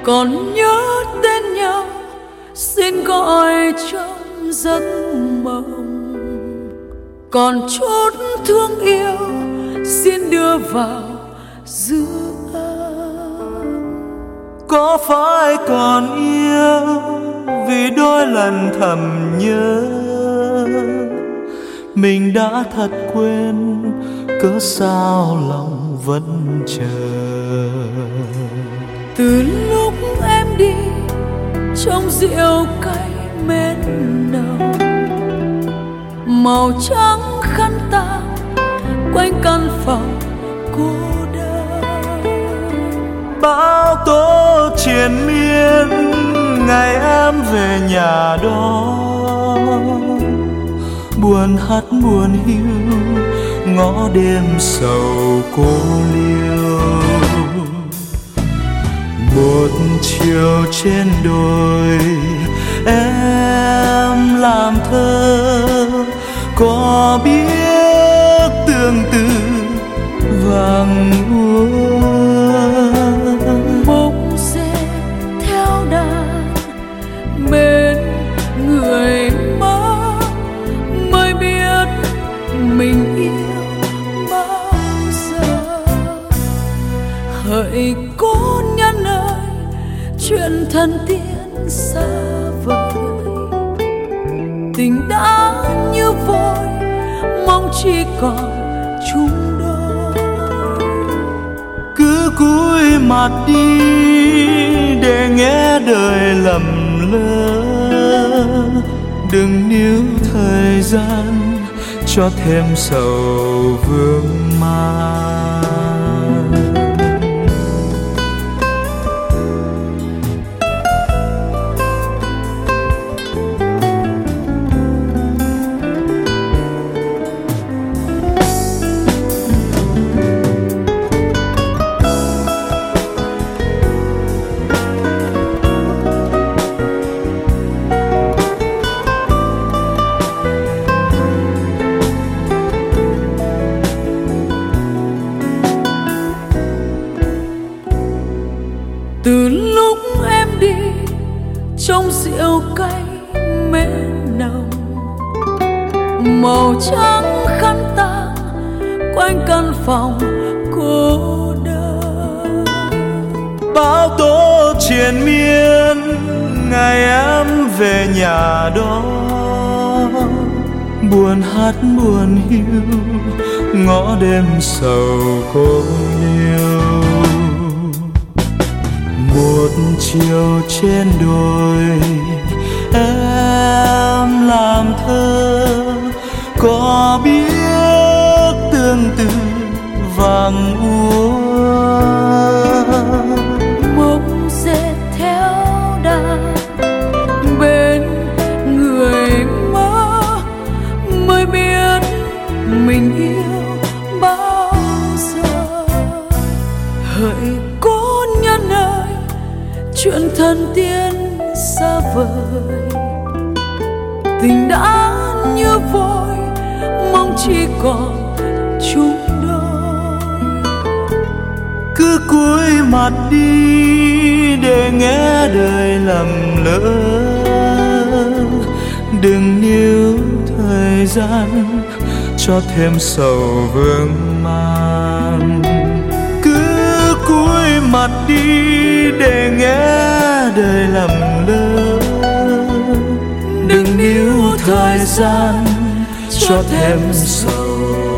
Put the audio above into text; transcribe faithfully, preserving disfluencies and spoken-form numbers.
còn nhớ tên nhau, xin gọi trong giấc mộng. Còn chút thương yêu xin đưa vào dư âm. Có phải còn yêu vì đôi lần thầm nhớ, mình đã thật quên cớ sao lòng vẫn chờ. Từ lúc em đi trong rượu cay mến nồng, màu trắng khăn tang quanh căn phòng cô đơn. Bão tố triền miên ngày em về nhà đó, buồn hát buồn hiu ngõ đêm sầu cô liêu. Một chiều trên đồi em làm thơ, có biết tương tư vàng úa. Bóng rê theo đàn bên người mơ, mới biết mình yêu bao giờ. Hỡi cố nhân ơi, chuyện thân tiên xa vời, tình đã như vội, mong chỉ còn chung đôi. Cứ cúi mặt đi để nghe đời lầm lỡ, đừng níu thời gian cho thêm sầu vương man. Từ lúc em đi trong rượu cay mến nồng, màu trắng khăn tang quanh căn phòng cô đơn. Bão tố triền miên ngày em về nhà đó, buồn hát buồn hiu ngõ đêm sầu cô liêu. Một chiều trên đồi em làm thơ, có biết tương tư vàng úa. Mộng dệt theo đàn bên người mơ, mới biết mình yêu bao giờ. Hỡi cố nhân ơi, chuyện thân tiên xa vời, tình đã như vội, mong chỉ còn chung đôi. Cứ cúi mặt đi để nghe đời lầm lỡ, đừng níu thời gian cho thêm sầu vương man. Cứ cúi mặt đi để nghe đời lầm lỡ, đừng níu thời gian cho thêm sầu